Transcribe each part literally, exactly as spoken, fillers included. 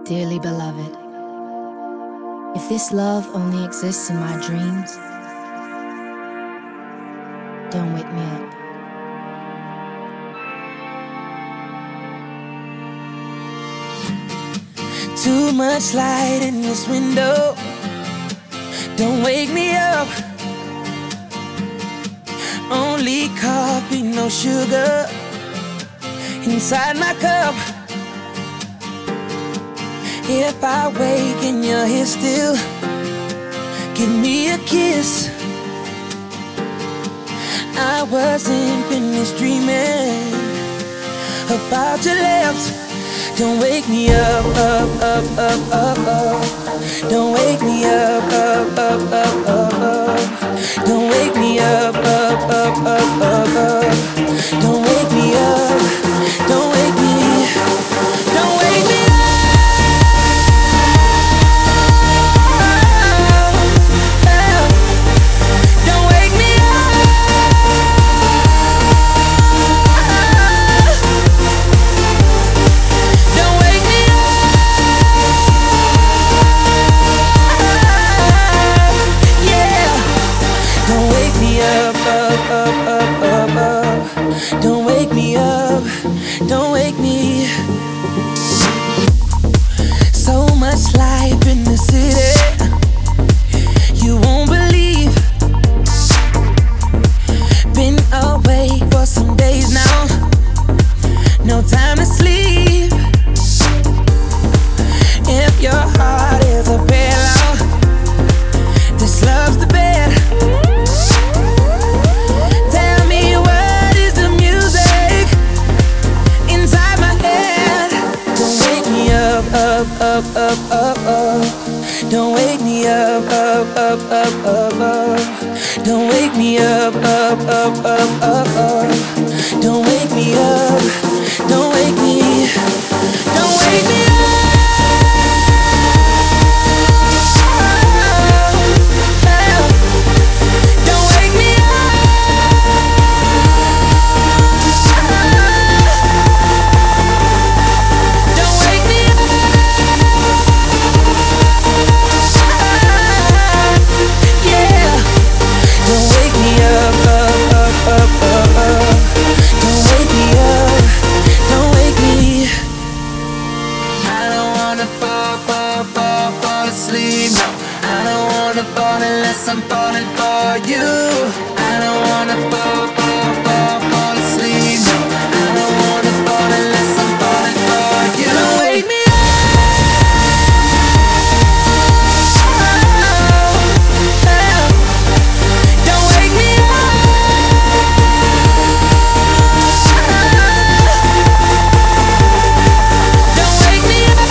Dearly beloved, if this love only exists in my dreams, don't wake me up. Too much light in this window, don't wake me up. Only coffee, no sugar inside my cup. If I wake and you're here still, give me a kiss. I wasn't finished dreaming about your lips. Don't wake me up, up, up, up, up, up. Don't wake me up, up, up, up, up, up. Don't wake me up, up, up, up, up, up. Don't wake me up, don't wake me, don't wake me up. Don't wake me up, don't wake me. So much life in the city, you won't believe. Been awake for some days now, no time to sleep. If your heart is a pillow, this love's the bed. Up, up, up, up, up. Don't wake me up, up, up, up, up, up. Don't wake me up, up, up, up, up, up. Don't wake me up, don't wake me, don't wake me up. Unless I'm falling for you, I don't wanna fall, fall, fall, fall asleep. No, I don't wanna fall unless I'm falling for you. Don't wake me up. Don't wake me up. Don't wake me up.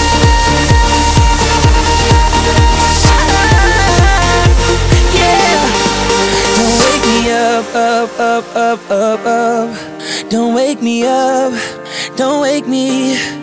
Up, up, up, up, up. Don't wake me up, don't wake me.